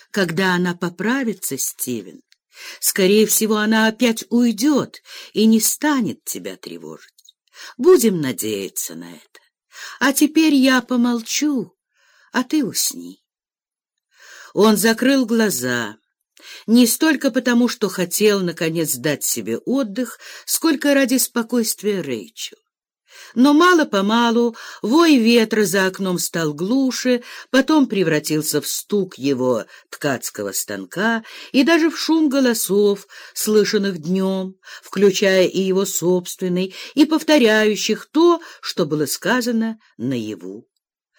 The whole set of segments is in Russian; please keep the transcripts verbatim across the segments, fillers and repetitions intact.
когда она поправится, Стивен, скорее всего, она опять уйдет и не станет тебя тревожить. Будем надеяться на это. А теперь я помолчу, а ты усни». Он закрыл глаза, не столько потому, что хотел, наконец, дать себе отдых, сколько ради спокойствия Рэйчел. Но мало-помалу вой ветра за окном стал глуше, потом превратился в стук его ткацкого станка и даже в шум голосов, слышанных днем, включая и его собственный, и повторяющих то, что было сказано наяву.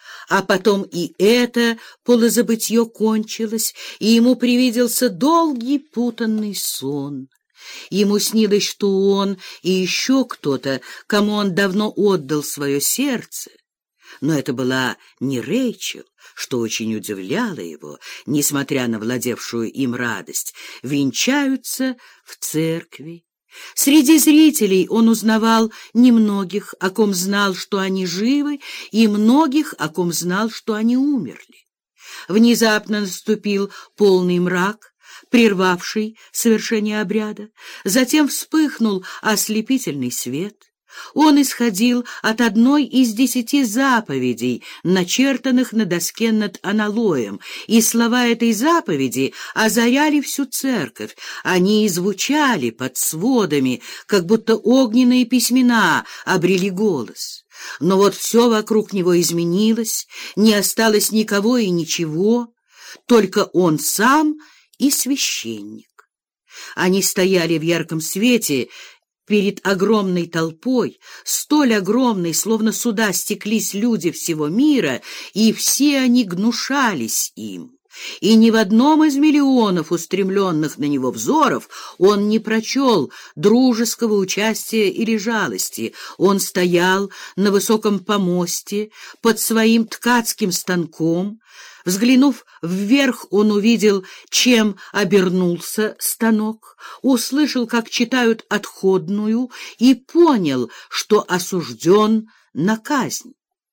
А потом и это полузабытье кончилось, и ему привиделся долгий путанный сон. Ему снилось, что он и еще кто-то, кому он давно отдал свое сердце. Но это была не Рэйчел, что очень удивляло его, несмотря на владевшую им радость, венчаются в церкви. Среди зрителей он узнавал немногих, о ком знал, что они живы, и многих, о ком знал, что они умерли. Внезапно наступил полный мрак, прервавший совершение обряда. Затем вспыхнул ослепительный свет. Он исходил от одной из десяти заповедей, начертанных на доске над аналоем, и слова этой заповеди озаряли всю церковь. Они и звучали под сводами, как будто огненные письмена обрели голос. Но вот все вокруг него изменилось, не осталось никого и ничего, только он сам и священник. Они стояли в ярком свете перед огромной толпой, столь огромной, словно сюда стеклись люди всего мира, и все они гнушались им. И ни в одном из миллионов устремленных на него взоров он не прочел дружеского участия или жалости. Он стоял на высоком помосте под своим ткацким станком. Взглянув вверх, он увидел, чем обернулся станок, услышал, как читают отходную, и понял, что осужден на казнь.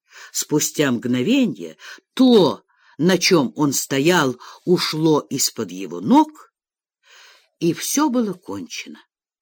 Спустя мгновенье то, на чем он стоял, ушло из-под его ног, и все было кончено.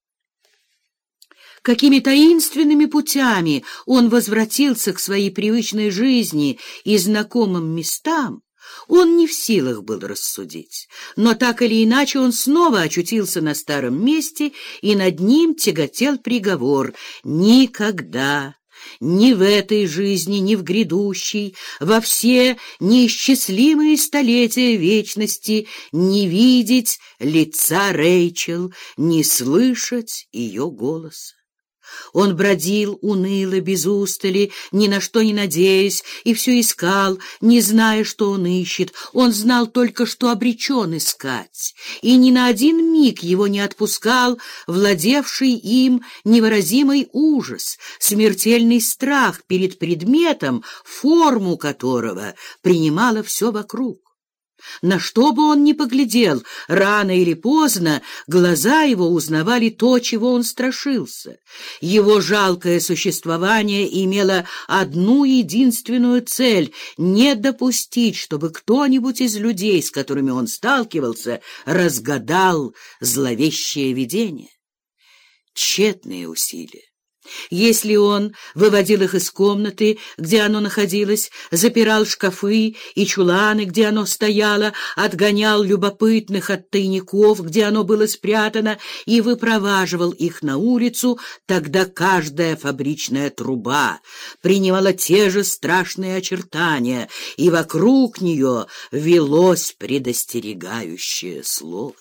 Какими таинственными путями он возвратился к своей привычной жизни и знакомым местам, он не в силах был рассудить, но так или иначе он снова очутился на старом месте, и над ним тяготел приговор: никогда, ни в этой жизни, ни в грядущей, во все неисчислимые столетия вечности не видеть лица Рэйчел, не слышать ее голоса. Он бродил уныло, без устали, ни на что не надеясь, и все искал, не зная, что он ищет. Он знал только, что обречен искать, и ни на один миг его не отпускал владевший им невыразимый ужас, смертельный страх перед предметом, форму которого принимало все вокруг. На что бы он ни поглядел, рано или поздно глаза его узнавали то, чего он страшился. Его жалкое существование имело одну единственную цель — не допустить, чтобы кто-нибудь из людей, с которыми он сталкивался, разгадал зловещее видение. Тщетные усилия. Если он выводил их из комнаты, где оно находилось, запирал шкафы и чуланы, где оно стояло, отгонял любопытных от тайников, где оно было спрятано, и выпроваживал их на улицу, тогда каждая фабричная труба принимала те же страшные очертания, и вокруг нее велось предостерегающее слово.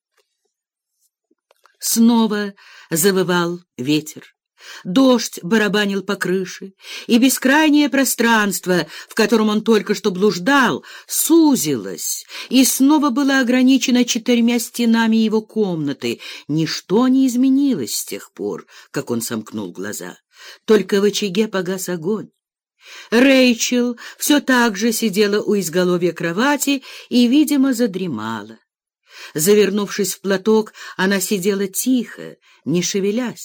Снова завывал ветер. Дождь барабанил по крыше, и бескрайнее пространство, в котором он только что блуждал, сузилось и снова было ограничено четырьмя стенами его комнаты. Ничто не изменилось с тех пор, как он сомкнул глаза. Только в очаге погас огонь. Рэйчел все так же сидела у изголовья кровати и, видимо, задремала. Завернувшись в платок, она сидела тихо, не шевелясь.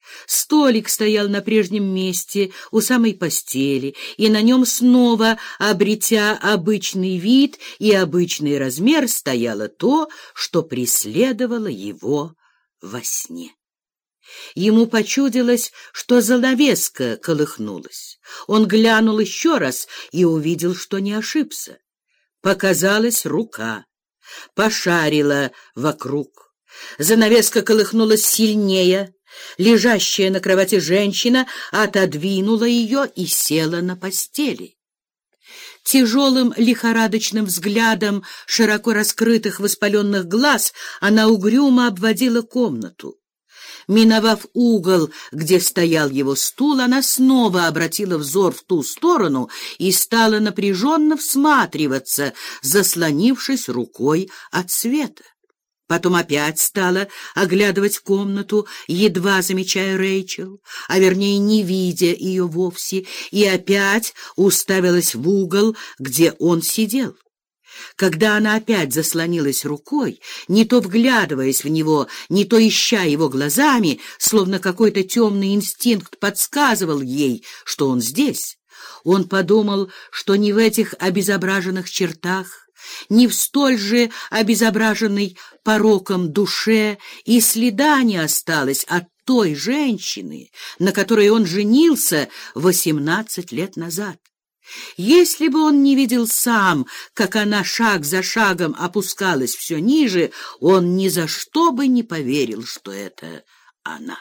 Столик стоял на прежнем месте у самой постели, и на нем снова, обретя обычный вид и обычный размер, стояло то, что преследовало его во сне. Ему почудилось, что занавеска колыхнулась. Он глянул еще раз и увидел, что не ошибся. Показалась рука, пошарила вокруг. Занавеска колыхнулась сильнее. Лежащая на кровати женщина отодвинула ее и села на постели. Тяжелым лихорадочным взглядом широко раскрытых воспаленных глаз она угрюмо обводила комнату. Миновав угол, где стоял его стул, она снова обратила взор в ту сторону и стала напряженно всматриваться, заслонившись рукой от света. Потом опять стала оглядывать комнату, едва замечая Рэйчел, а вернее не видя ее вовсе, и опять уставилась в угол, где он сидел. Когда она опять заслонилась рукой, не то вглядываясь в него, не то ища его глазами, словно какой-то темный инстинкт подсказывал ей, что он здесь, он подумал, что не в этих обезображенных чертах, ни в столь же обезображенной пороком душе и следа не осталось от той женщины, на которой он женился восемнадцать лет назад. Если бы он не видел сам, как она шаг за шагом опускалась все ниже, он ни за что бы не поверил, что это она.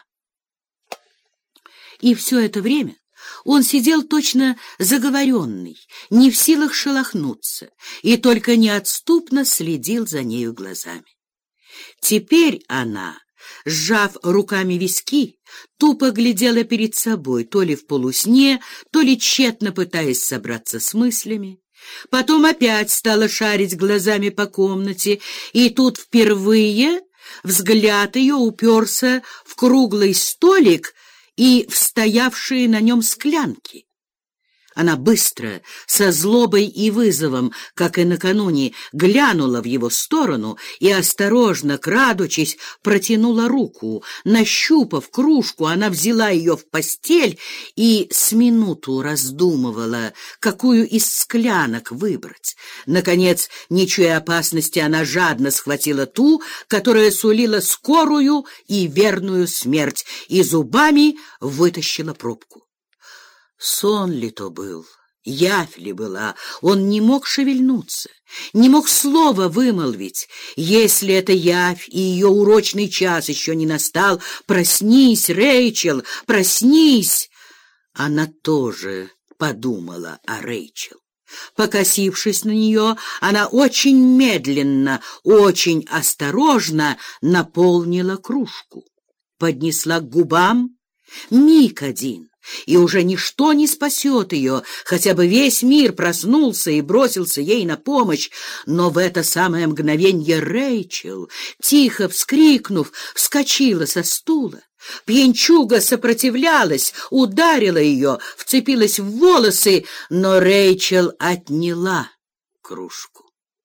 И все это время он сидел точно заговоренный, не в силах шелохнуться, и только неотступно следил за нею глазами. Теперь она, сжав руками виски, тупо глядела перед собой, то ли в полусне, то ли тщетно пытаясь собраться с мыслями. Потом опять стала шарить глазами по комнате, и тут впервые взгляд ее уперся в круглый столик и в стоявшие на нем склянки. Она быстро, со злобой и вызовом, как и накануне, глянула в его сторону и, осторожно, крадучись, протянула руку. Нащупав кружку, она взяла ее в постель и с минуту раздумывала, какую из склянок выбрать. Наконец, не чуя опасности, она жадно схватила ту, которая сулила скорую и верную смерть, и зубами вытащила пробку. Сон ли то был, явь ли была, он не мог шевельнуться, не мог слова вымолвить. Если это явь и ее урочный час еще не настал, проснись, Рэйчел, проснись! Она тоже подумала о Рэйчел. Покосившись на нее, она очень медленно, очень осторожно наполнила кружку, поднесла к губам. Миг один, и уже ничто не спасет ее, хотя бы весь мир проснулся и бросился ей на помощь. Но в это самое мгновенье Рэйчел, тихо вскрикнув, вскочила со стула. Пьянчуга сопротивлялась, ударила ее, вцепилась в волосы, но Рэйчел отняла кружку.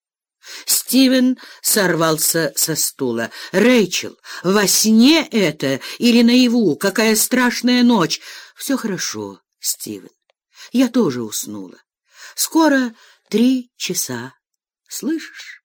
Стивен сорвался со стула. «Рэйчел, во сне это или наяву? Какая страшная ночь!» «Все хорошо, Стивен. Я тоже уснула. Скоро три часа. Слышишь?»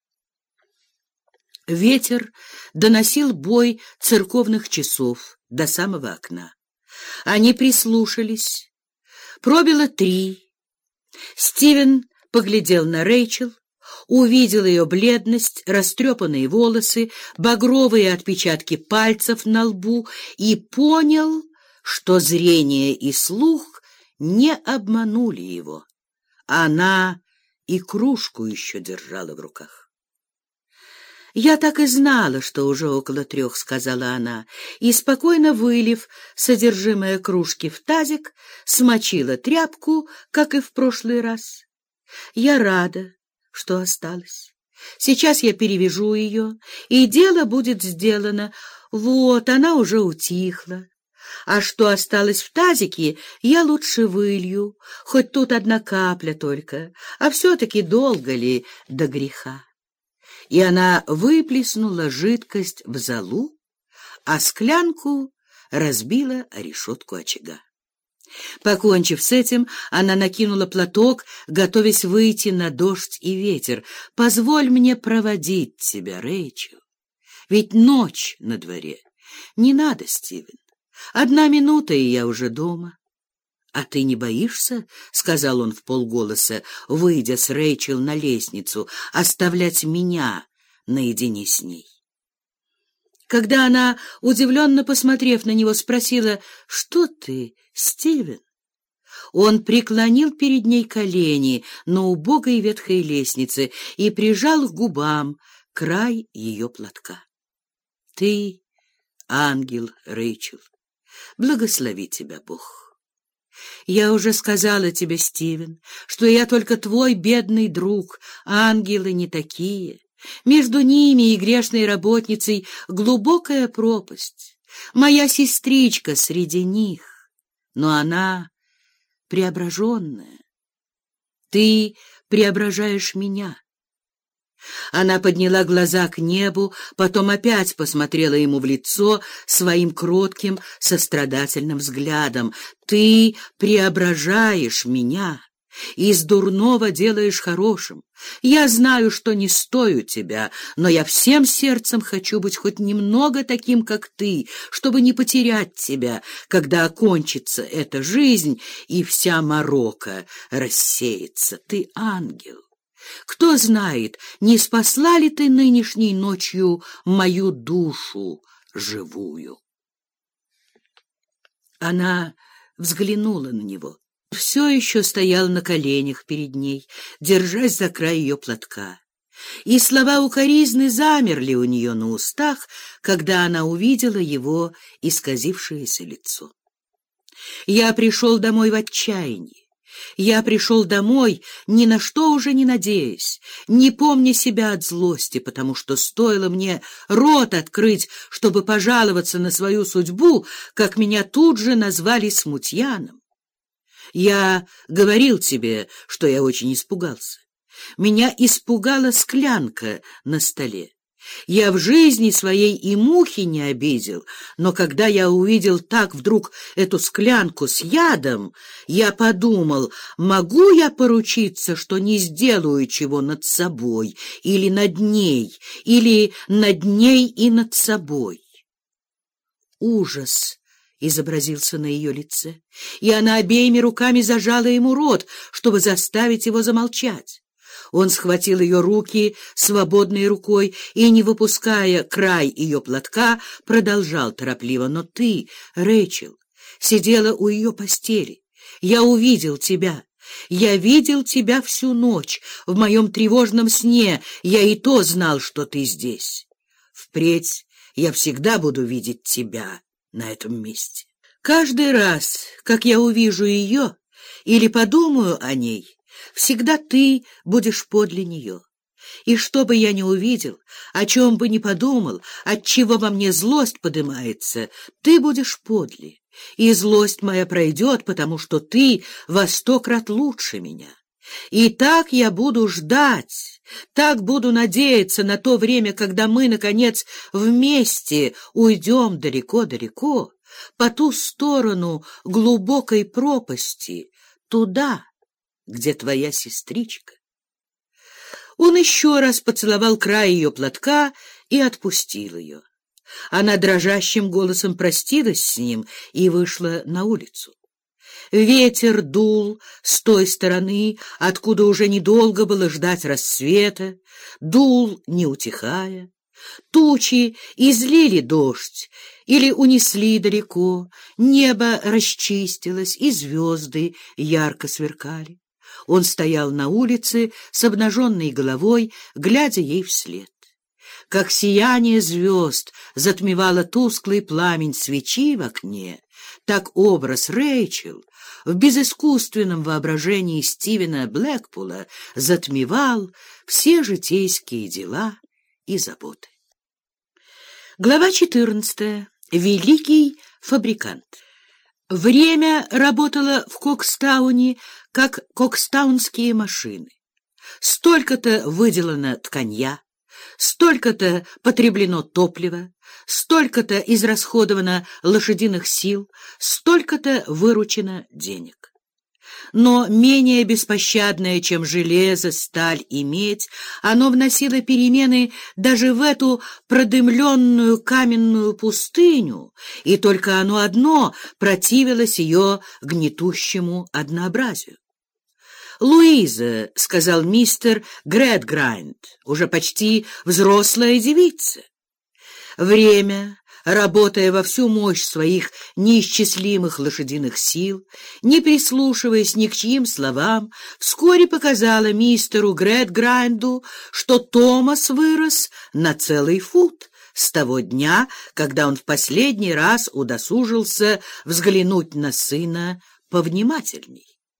Ветер доносил бой церковных часов до самого окна. Они прислушались. Пробило три. Стивен поглядел на Рэйчел, увидел ее бледность, растрепанные волосы, багровые отпечатки пальцев на лбу и понял, что зрение и слух не обманули его. Она и кружку еще держала в руках. «Я так и знала, что уже около трех», — сказала она, и, спокойно вылив содержимое кружки в тазик, смочила тряпку, как и в прошлый раз. «Я рада, что осталось. Сейчас я перевяжу ее, и дело будет сделано. Вот, она уже утихла. А что осталось в тазике, я лучше вылью, хоть тут одна капля только, а все-таки долго ли до греха». И она выплеснула жидкость в золу, а склянку разбила о решетку очага. Покончив с этим, она накинула платок, готовясь выйти на дождь и ветер. «Позволь мне проводить тебя, Рэйчел. Ведь ночь на дворе. Не надо, Стивен. Одна минута, и я уже дома». «А ты не боишься, — сказал он вполголоса, выйдя с Рэйчел на лестницу, — оставлять меня наедине с ней?» Когда она, удивленно посмотрев на него, спросила: «Что ты, Стивен?», он преклонил перед ней колени на убогой ветхой лестнице и прижал к губам край ее платка. «Ты ангел, Рэйчел. Благослови тебя Бог. Я уже сказала тебе, Стивен, что я только твой бедный друг. Ангелы не такие. Между ними и грешной работницей глубокая пропасть. Моя сестричка среди них, но она преображенная. Ты преображаешь меня». Она подняла глаза к небу, потом опять посмотрела ему в лицо своим кротким, сострадательным взглядом. «Ты преображаешь меня. Из дурного делаешь хорошим. Я знаю, что не стою тебя, но я всем сердцем хочу быть хоть немного таким, как ты, чтобы не потерять тебя, когда окончится эта жизнь и вся морока рассеется. Ты ангел. Кто знает, не спасла ли ты нынешней ночью мою душу живую?» Она взглянула на него. Все еще стоял на коленях перед ней, держась за край ее платка. И слова укоризны замерли у нее на устах, когда она увидела его исказившееся лицо. «Я пришел домой в отчаянии. Я пришел домой, ни на что уже не надеясь, не помня себя от злости, потому что стоило мне рот открыть, чтобы пожаловаться на свою судьбу, как меня тут же назвали смутьяном. Я говорил тебе, что я очень испугался. Меня испугала склянка на столе. Я в жизни своей и мухи не обидел, но когда я увидел так вдруг эту склянку с ядом, я подумал, могу я поручиться, что не сделаю чего над собой или над ней, или над ней и над собой». Ужас изобразился на ее лице, и она обеими руками зажала ему рот, чтобы заставить его замолчать. Он схватил ее руки свободной рукой и, не выпуская край ее платка, продолжал торопливо: «Но ты, Рэйчел, сидела у ее постели. Я увидел тебя. Я видел тебя всю ночь. В моем тревожном сне я и то знал, что ты здесь. Впредь я всегда буду видеть тебя на этом месте. Каждый раз, как я увижу ее или подумаю о ней, всегда ты будешь подле нее. И что бы я ни увидел, о чем бы ни подумал, от чего во мне злость подымается, ты будешь подле, и злость моя пройдет, потому что ты во сто крат лучше меня. И так я буду ждать, так буду надеяться на то время, когда мы, наконец, вместе уйдем далеко-далеко, по ту сторону глубокой пропасти, туда, где твоя сестричка». Он еще раз поцеловал край ее платка и отпустил ее. Она дрожащим голосом простилась с ним и вышла на улицу. Ветер дул с той стороны, откуда уже недолго было ждать рассвета, дул, не утихая. Тучи излили дождь или унесли далеко, небо расчистилось, и звезды ярко сверкали. Он стоял на улице с обнаженной головой, глядя ей вслед. Как сияние звезд затмевало тусклый пламень свечи в окне, так образ Рэйчел в безыскусственном воображении Стивена Блэкпула затмевал все житейские дела и заботы. Глава четырнадцатая. Великий фабрикант. Время работало в Кокстауне, как кокстаунские машины. Столько-то выделано тканья, столько-то потреблено топлива, столько-то израсходовано лошадиных сил, столько-то выручено денег. Но менее беспощадное, чем железо, сталь и медь, оно вносило перемены даже в эту продымленную каменную пустыню, и только оно одно противилось ее гнетущему однообразию. «Луиза», — сказал мистер Грэдграйнд, уже почти взрослая девица. Время, работая во всю мощь своих неисчислимых лошадиных сил, не прислушиваясь ни к чьим словам, вскоре показала мистеру Грэдграйнду, что Томас вырос на целый фут с того дня, когда он в последний раз удосужился взглянуть на сына повнимательней.